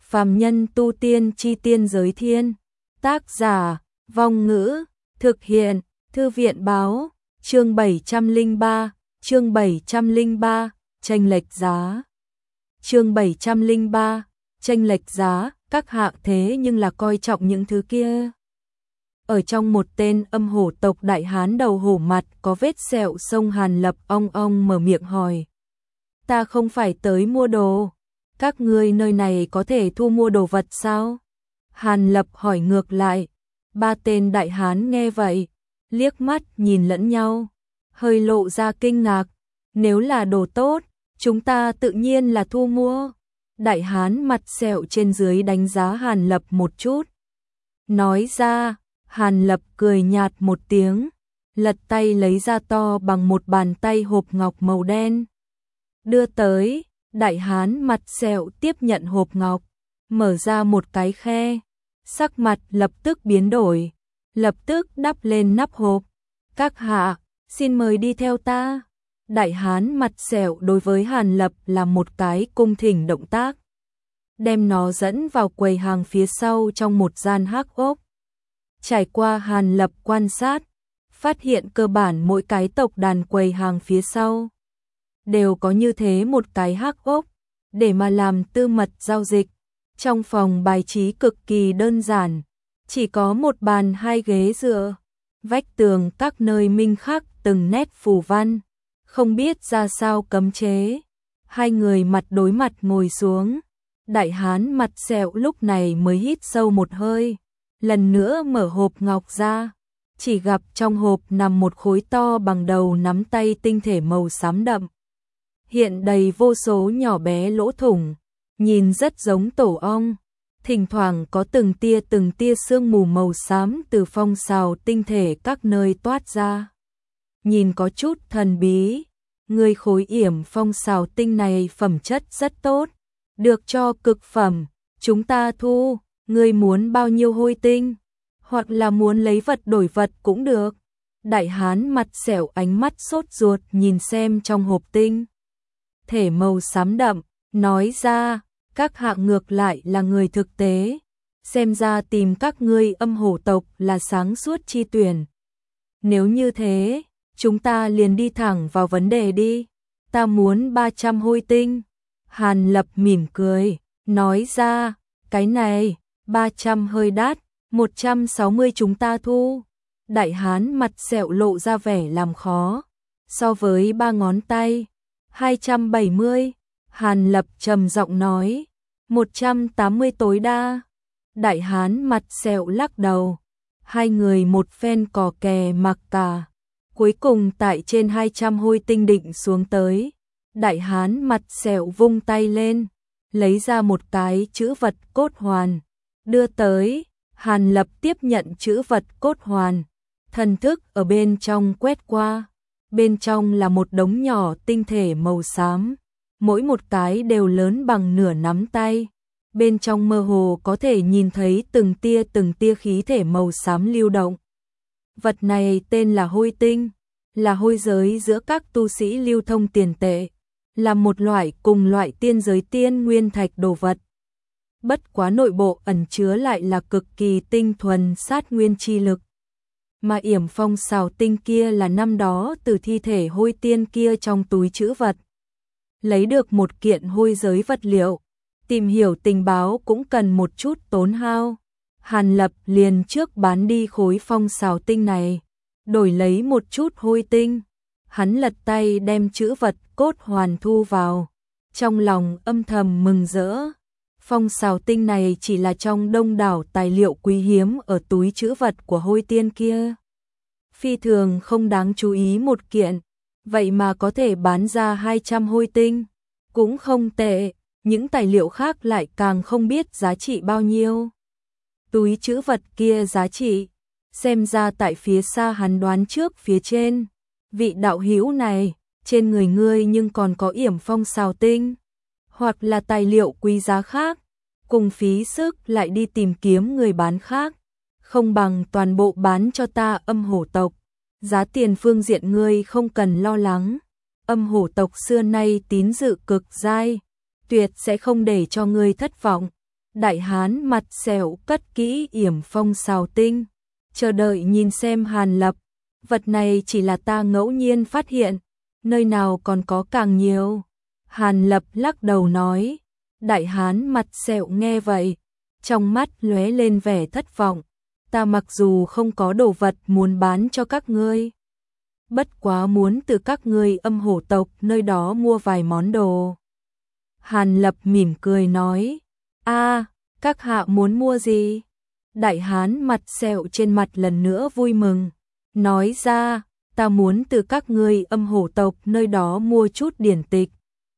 Phàm nhân tu tiên chi tiên giới thiên. Tác giả, Vong Ngữ, thực hiện, Thư viện báo, chương 703, chênh lệch giá. Chương 703, chênh lệch giá, các hạ thế nhưng là coi trọng những thứ kia. Ở trong một tên âm hổ tộc đại hán đầu hổ mặt có vết sẹo sông Hàn Lập ong ong mở miệng hỏi. Ta không phải tới mua đồ. Các ngươi nơi này có thể thu mua đồ vật sao? Hàn Lập hỏi ngược lại. Ba tên đại hán nghe vậy, liếc mắt nhìn lẫn nhau, hơi lộ ra kinh ngạc. Nếu là đồ tốt, chúng ta tự nhiên là thu mua. Đại hán mặt sẹo trên dưới đánh giá Hàn Lập một chút. Nói ra, Hàn Lập cười nhạt một tiếng, lật tay lấy ra to bằng một bàn tay hộp ngọc màu đen. Đưa tới, đại hán mặt sẹo tiếp nhận hộp ngọc, mở ra một cái khe, sắc mặt lập tức biến đổi, lập tức đắp lên nắp hộp. Các hạ, xin mời đi theo ta. Đại hán mặt sẹo đối với Hàn Lập là một cái cung thỉnh động tác, đem nó dẫn vào quầy hàng phía sau trong một gian hắc ốc. Trải qua Hàn Lập quan sát, phát hiện cơ bản mỗi cái tộc đàn quầy hàng phía sau đều có như thế một cái hắc ốc để mà làm tư mật giao dịch. Trong phòng bài trí cực kỳ đơn giản, chỉ có một bàn hai ghế dựa, vách tường các nơi minh khắc từng nét phù văn, không biết ra sao cấm chế. Hai người mặt đối mặt ngồi xuống, đại hán mặt sẹo lúc này mới hít sâu một hơi, lần nữa mở hộp ngọc ra, chỉ gặp trong hộp nằm một khối to bằng đầu nắm tay tinh thể màu xám đậm, hiện đầy vô số nhỏ bé lỗ thủng, nhìn rất giống tổ ong, thỉnh thoảng có từng tia sương mù màu xám từ phong sào tinh thể các nơi toát ra. Nhìn có chút thần bí, người khối yểm phong sào tinh này phẩm chất rất tốt, được cho cực phẩm, chúng ta thu. Ngươi muốn bao nhiêu hôi tinh, hoặc là muốn lấy vật đổi vật cũng được. Đại hán mặt sẹo ánh mắt sốt ruột nhìn xem trong hộp tinh thể màu xám đậm, nói ra, các hạ ngược lại là người thực tế, xem ra tìm các ngươi âm hổ tộc là sáng suốt chi tuyển. Nếu như thế, chúng ta liền đi thẳng vào vấn đề đi. Ta muốn 300 hôi tinh. Hàn Lập mỉm cười, nói ra, cái này 300 hơi đắt, 160 chúng ta thu. Đại hán mặt sẹo lộ ra vẻ làm khó, so với ba ngón tay. 270. Hàn Lập trầm giọng nói, 180 tối đa. Đại hán mặt sẹo lắc đầu. Hai người một phen cò kè mặc cả, cuối cùng tại trên 200 hôi tinh định xuống tới. Đại hán mặt sẹo vung tay lên, lấy ra một cái chữ vật cốt hoàn, đưa tới. Hàn Lập tiếp nhận chữ vật cốt hoàn, thần thức ở bên trong quét qua, bên trong là một đống nhỏ tinh thể màu xám, mỗi một cái đều lớn bằng nửa nắm tay, bên trong mơ hồ có thể nhìn thấy từng tia khí thể màu xám lưu động. Vật này tên là hôi tinh, là hôi giới giữa các tu sĩ lưu thông tiền tệ, là một loại cùng loại tiên giới tiên nguyên thạch đồ vật. Bất quá nội bộ ẩn chứa lại là cực kỳ tinh thuần sát nguyên chi lực. Mà yểm phong xào tinh kia là năm đó từ thi thể hôi tiên kia trong túi trữ vật lấy được một kiện hôi giới vật liệu, tìm hiểu tình báo cũng cần một chút tốn hao. Hàn Lập liền trước bán đi khối phong xào tinh này, đổi lấy một chút hôi tinh. Hắn lật tay đem chữ vật cốt hoàn thu vào, trong lòng âm thầm mừng rỡ. Phong xào tinh này chỉ là trong đông đảo tài liệu quý hiếm ở túi trữ vật của hôi tiên kia, phi thường không đáng chú ý một kiện, vậy mà có thể bán ra 200 hôi tinh, cũng không tệ. Những tài liệu khác lại càng không biết giá trị bao nhiêu. Túi trữ vật kia giá trị, xem ra tại phía xa hắn đoán trước phía trên. Vị đạo hữu này, trên người ngươi nhưng còn có yểm phong xào tinh, hoặc là tài liệu quý giá khác, cùng phí sức lại đi tìm kiếm người bán khác, không bằng toàn bộ bán cho ta âm hổ tộc. Giá tiền phương diện ngươi không cần lo lắng, âm hổ tộc xưa nay tín dự cực dai, tuyệt sẽ không để cho ngươi thất vọng. Đại hán mặt sẹo cất kỹ yểm phong xào tinh, chờ đợi nhìn xem Hàn Lập. Vật này chỉ là ta ngẫu nhiên phát hiện, nơi nào còn có càng nhiều. Hàn Lập lắc đầu nói. Đại hán mặt sẹo nghe vậy, trong mắt lóe lên vẻ thất vọng. Ta mặc dù không có đồ vật muốn bán cho các ngươi, bất quá muốn từ các ngươi Âm Hổ tộc nơi đó mua vài món đồ. Hàn Lập mỉm cười nói. Các hạ muốn mua gì? Đại hán mặt sẹo trên mặt lần nữa vui mừng, nói ra, ta muốn từ các ngươi Âm Hổ tộc nơi đó mua chút điển tịch.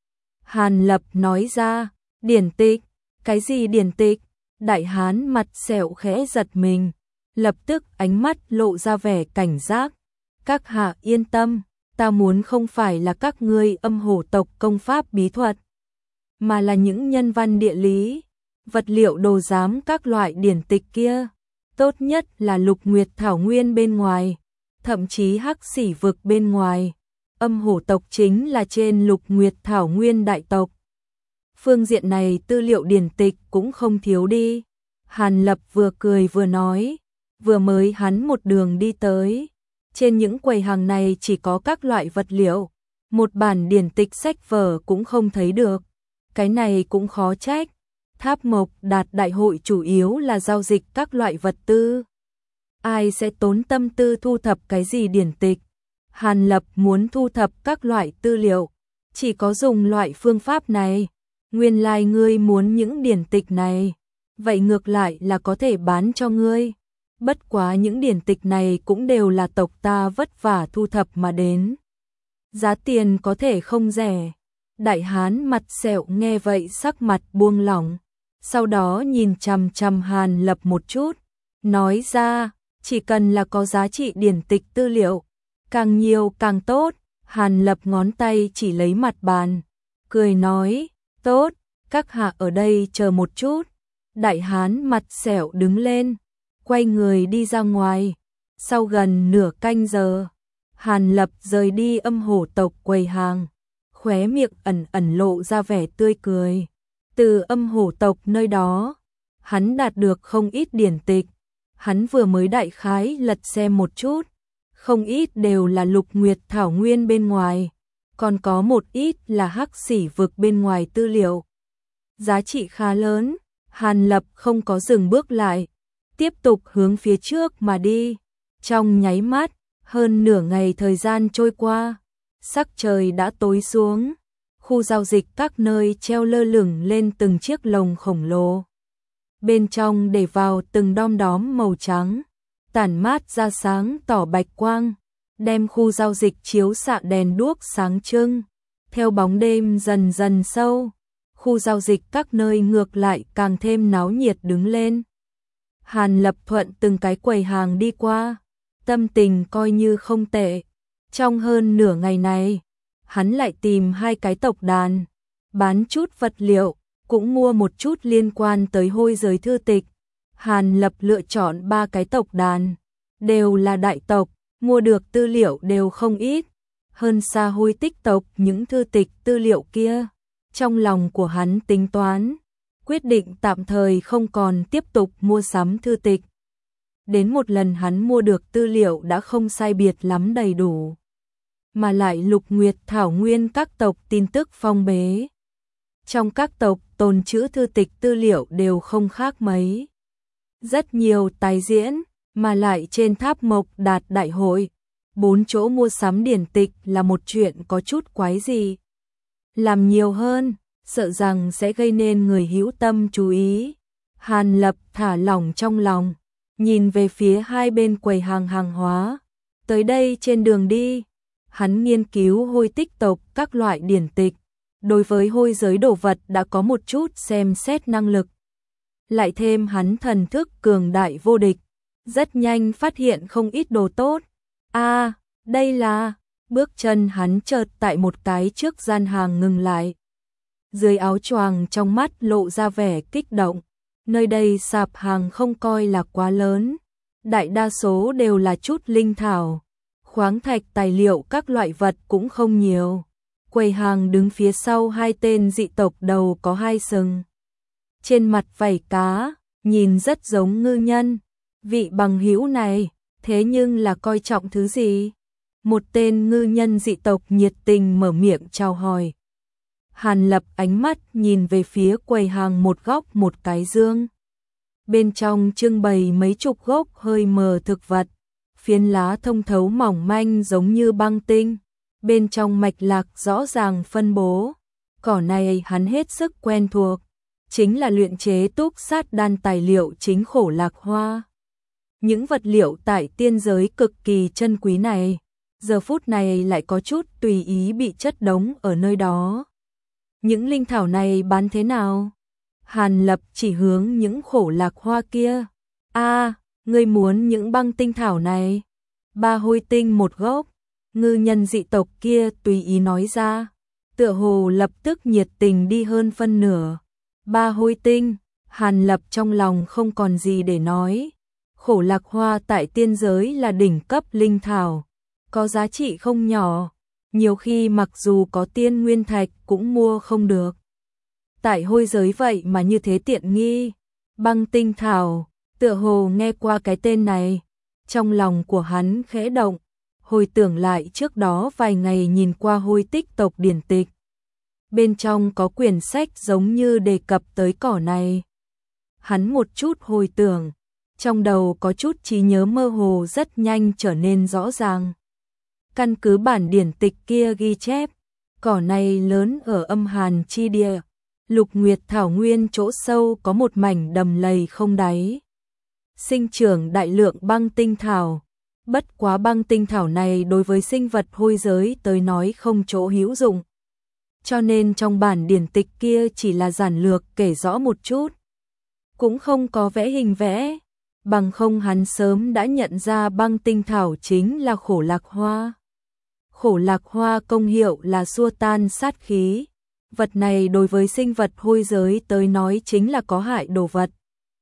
Hàn Lập nói ra, điển tịch? Cái gì điển tịch? Đại hán mặt sẹo khẽ giật mình, lập tức ánh mắt lộ ra vẻ cảnh giác. Các hạ yên tâm, ta muốn không phải là các ngươi Âm Hổ tộc công pháp bí thuật, mà là những nhân văn địa lý, vật liệu đồ giám các loại điển tịch kia. Tốt nhất là Lục Nguyệt Thảo Nguyên bên ngoài, thậm chí Hắc Xỉ vực bên ngoài. Âm Hổ tộc chính là trên Lục Nguyệt Thảo Nguyên đại tộc. Phương diện này tư liệu điển tịch cũng không thiếu đi. Hàn Lập vừa cười vừa nói, vừa mới hắn một đường đi tới. Trên những quầy hàng này chỉ có các loại vật liệu, một bản điển tịch sách vở cũng không thấy được. Cái này cũng khó trách. Tháp Mộc Đạt đại hội chủ yếu là giao dịch các loại vật tư. Ai sẽ tốn tâm tư thu thập cái gì điển tịch? Hàn Lập muốn thu thập các loại tư liệu, chỉ có dùng loại phương pháp này. Nguyên lai ngươi muốn những điển tịch này, vậy ngược lại là có thể bán cho ngươi. Bất quá những điển tịch này cũng đều là tộc ta vất vả thu thập mà đến. Giá tiền có thể không rẻ. Đại hán mặt sẹo nghe vậy sắc mặt buông lỏng, sau đó nhìn chằm chằm Hàn Lập một chút, nói ra, chỉ cần là có giá trị điển tịch tư liệu, càng nhiều càng tốt. Hàn Lập ngón tay chỉ lấy mặt bàn, cười nói, tốt, các hạ ở đây chờ một chút. Đại hán mặt sẹo đứng lên, quay người đi ra ngoài. Sau gần nửa canh giờ, Hàn Lập rời đi Âm Hổ tộc quầy hàng, khóe miệng ẩn ẩn lộ ra vẻ tươi cười. Từ Âm Hổ tộc nơi đó, hắn đạt được không ít điển tịch. Hắn vừa mới đại khái lật xem một chút, không ít đều là Lục Nguyệt Thảo Nguyên bên ngoài, còn có một ít là Hắc Xỉ vực bên ngoài tư liệu. Giá trị khá lớn. Hàn Lập không có dừng bước lại, tiếp tục hướng phía trước mà đi. Trong nháy mắt, hơn nửa ngày thời gian trôi qua, sắc trời đã tối xuống. Khu giao dịch các nơi treo lơ lửng lên từng chiếc lồng khổng lồ. Bên trong để vào từng đom đóm màu trắng, tản mát ra sáng tỏ bạch quang, đem khu giao dịch chiếu xạ đèn đuốc sáng trưng. Theo bóng đêm dần dần sâu, khu giao dịch các nơi ngược lại càng thêm náo nhiệt đứng lên. Hàn Lập thuận từng cái quầy hàng đi qua, tâm tình coi như không tệ. Trong hơn nửa ngày này, hắn lại tìm 2 cái tộc đàn, bán chút vật liệu, cũng mua một chút liên quan tới hôi giới thư tịch. Hàn Lập lựa chọn 3 cái tộc đàn, đều là đại tộc, mua được tư liệu đều không ít, hơn xa Hôi Tích tộc những thư tịch tư liệu kia. Trong lòng của hắn tính toán, quyết định tạm thời không còn tiếp tục mua sắm thư tịch. Đến một lần hắn mua được tư liệu đã không sai biệt lắm đầy đủ, mà lại Lục Nguyệt Thảo Nguyên các tộc tin tức phong bế. Trong các tộc tồn trữ thư tịch tư liệu đều không khác mấy. Rất nhiều tái diễn, mà lại trên Tháp Mộc Đạt đại hội, 4 chỗ mua sắm điển tịch là một chuyện có chút quái gì. Làm nhiều hơn, sợ rằng sẽ gây nên người hữu tâm chú ý. Hàn Lập thả lỏng trong lòng, nhìn về phía 2 bên quầy hàng hàng hóa. Tới đây trên đường đi, hắn nghiên cứu Hôi Tích tộc các loại điển tịch. Đối với hôi giới đồ vật đã có một chút xem xét năng lực. Lại thêm hắn thần thức cường đại vô địch, rất nhanh phát hiện không ít đồ tốt. Đây là... Bước chân hắn chợt tại một cái trước gian hàng ngừng lại. Dưới áo choàng trong mắt lộ ra vẻ kích động. Nơi đây sạp hàng không coi là quá lớn, đại đa số đều là chút linh thảo, khoáng thạch tài liệu các loại vật cũng không nhiều. Quầy hàng đứng phía sau 2 tên dị tộc đầu có 2 sừng. trên mặt vảy cá, nhìn rất giống ngư nhân. Vị bằng hữu này, thế nhưng là coi trọng thứ gì? Một tên ngư nhân dị tộc nhiệt tình mở miệng chào hỏi. Hàn Lập ánh mắt nhìn về phía quầy hàng một góc một cái dương. Bên trong trưng bày mấy chục gốc hơi mờ thực vật, phiến lá thông thấu mỏng manh giống như băng tinh, bên trong mạch lạc rõ ràng phân bố. Cỏ này hắn hết sức quen thuộc, chính là luyện chế túc sát đan tài liệu chính khổ lạc hoa. Những vật liệu tại tiên giới cực kỳ chân quý này, giờ phút này lại có chút tùy ý bị chất đống ở nơi đó. Những linh thảo này bán thế nào? Hàn Lập chỉ hướng những khổ lạc hoa kia. Ngươi muốn những băng tinh thảo này? 3 hôi tinh một gốc. Ngư nhân dị tộc kia tùy ý nói ra. Tựa hồ lập tức nhiệt tình đi hơn phân nửa. 3 hôi tinh, Hàn Lập trong lòng không còn gì để nói. Khổ lạc hoa tại tiên giới là đỉnh cấp linh thảo, có giá trị không nhỏ, nhiều khi mặc dù có tiên nguyên thạch cũng mua không được. Tại hôi giới vậy mà như thế tiện nghi. Băng tinh thảo, tựa hồ nghe qua cái tên này, trong lòng của hắn khẽ động, hồi tưởng lại trước đó vài ngày nhìn qua hôi tích tộc điển tịch. Bên trong có quyển sách giống như đề cập tới cỏ này. Hắn một chút hồi tưởng, trong đầu có chút trí nhớ mơ hồ rất nhanh trở nên rõ ràng. Căn cứ bản điển tịch kia ghi chép, cỏ này lớn ở âm hàn chi địa, Lục Nguyệt thảo nguyên chỗ sâu có một mảnh đầm lầy không đáy. Sinh trưởng đại lượng băng tinh thảo, bất quá băng tinh thảo này đối với sinh vật hôi giới tới nói không chỗ hữu dụng. Cho nên trong bản điển tịch kia chỉ là giản lược kể rõ một chút, cũng không có vẽ hình vẽ, bằng không hắn sớm đã nhận ra băng tinh thảo chính là khổ lạc hoa. Khổ lạc hoa công hiệu là xua tan sát khí, vật này đối với sinh vật hôi giới tới nói chính là có hại đồ vật.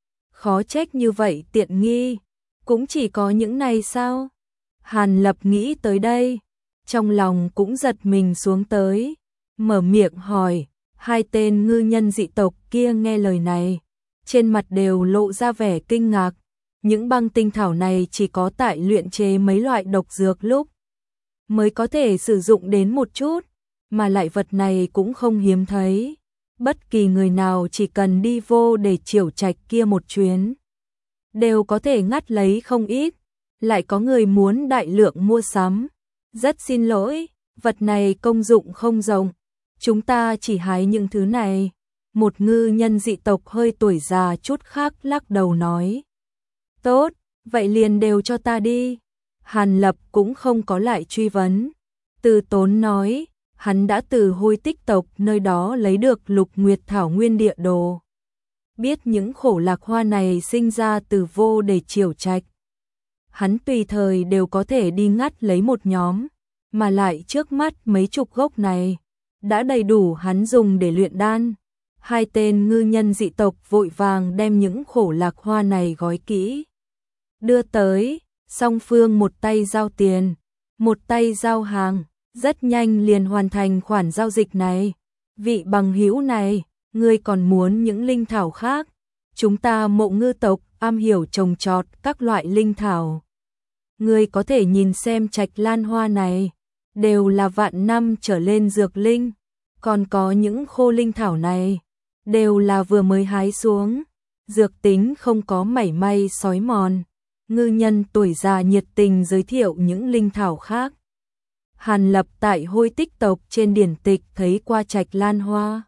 Khó trách như vậy tiện nghi, cũng chỉ có những này sao? Hàn Lập nghĩ tới đây, trong lòng cũng giật mình xuống tới, mở miệng hỏi. Hai tên ngư nhân dị tộc kia nghe lời này, trên mặt đều lộ ra vẻ kinh ngạc. Những băng tinh thảo này chỉ có tại luyện chế mấy loại độc dược lúc mới có thể sử dụng đến một chút, mà lại vật này cũng không hiếm thấy. Bất kỳ người nào chỉ cần đi vô để Triểu Trạch kia một chuyến, đều có thể ngắt lấy không ít, lại có người muốn đại lượng mua sắm. Rất xin lỗi, vật này công dụng không rộng, chúng ta chỉ hái những thứ này. Một ngư nhân dị tộc hơi tuổi già chút khác lắc đầu nói. Tốt, vậy liền đều cho ta đi. Hàn Lập cũng không có lại truy vấn. Từ Tốn nói, hắn đã từ hôi tích tộc nơi đó lấy được Lục Nguyệt thảo nguyên địa đồ. Biết những khổ lạc hoa này sinh ra từ vô để Triểu Trạch. Hắn tùy thời đều có thể đi ngắt lấy một nhóm, mà lại trước mắt mấy chục gốc này đã đầy đủ hắn dùng để luyện đan. Hai tên ngư nhân dị tộc vội vàng đem những khổ lạc hoa này gói kỹ, đưa tới, song phương một tay giao tiền, một tay giao hàng, rất nhanh liền hoàn thành khoản giao dịch này. Vị bằng hữu này, ngươi còn muốn những linh thảo khác? Chúng ta Mộ Ngư tộc am hiểu trồng trọt các loại linh thảo. Ngươi có thể nhìn xem trạch lan hoa này, đều là vạn năm trở lên dược linh, còn có những khô linh thảo này, đều là vừa mới hái xuống, dược tính không có mảy may xói mòn. Ngư nhân tuổi già nhiệt tình giới thiệu những linh thảo khác. Hàn Lập tại hôi tích tộc trên điển tịch thấy qua trạch lan hoa,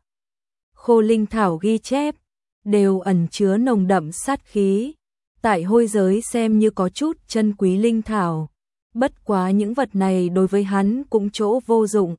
khô linh thảo ghi chép, đều ẩn chứa nồng đậm sát khí. Tại hôi giới xem như có chút chân quý linh thảo, bất quá những vật này đối với hắn cũng chỗ vô dụng.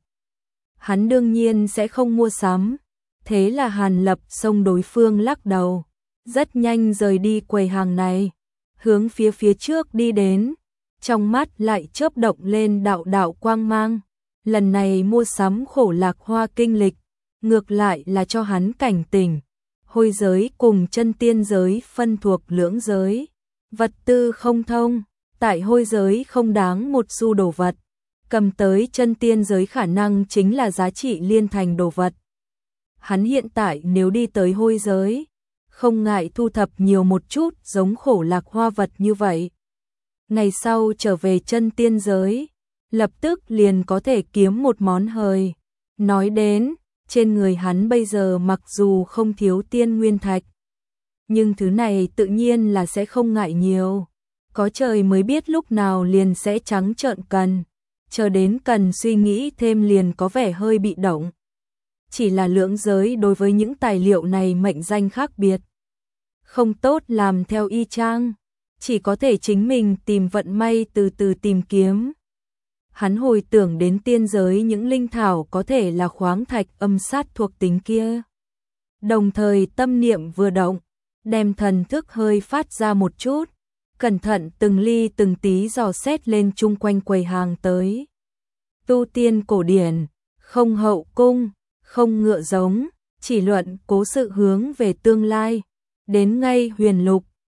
Hắn đương nhiên sẽ không mua sắm. Thế là Hàn Lập xông đối phương lắc đầu, rất nhanh rời đi quầy hàng này, hướng phía trước đi đến, trong mắt lại chớp động lên đạo đạo quang mang. Lần này mua sắm khổ lạc hoa kinh lịch, ngược lại là cho hắn cảnh tỉnh. Hôi giới cùng chân tiên giới phân thuộc lưỡng giới, vật tư không thông, tại hôi giới không đáng một xu đồ vật, cầm tới chân tiên giới khả năng chính là giá trị liên thành đồ vật. Hắn hiện tại nếu đi tới hôi giới, không ngại thu thập nhiều một chút giống khổ lạc hoa vật như vậy. Ngày sau trở về chân tiên giới, lập tức liền có thể kiếm một món hời. Nói đến, trên người hắn bây giờ mặc dù không thiếu tiên nguyên thạch, nhưng thứ này tự nhiên là sẽ không ngại nhiều. Có trời mới biết lúc nào liền sẽ trắng trợn cần, chờ đến cần suy nghĩ thêm liền có vẻ hơi bị động. Chỉ là lưỡng giới đối với những tài liệu này mệnh danh khác biệt, không tốt làm theo y chang, chỉ có thể chính mình tìm vận may từ từ tìm kiếm. Hắn hồi tưởng đến tiên giới những linh thảo có thể là khoáng thạch âm sát thuộc tính kia. Đồng thời tâm niệm vừa động, đem thần thức hơi phát ra một chút, cẩn thận từng ly từng tí dò xét lên chung quanh quầy hàng tới. Tu tiên cổ điển, không hậu cung, không ngựa giống, chỉ luận cố sự hướng về tương lai, đến ngay huyền lục,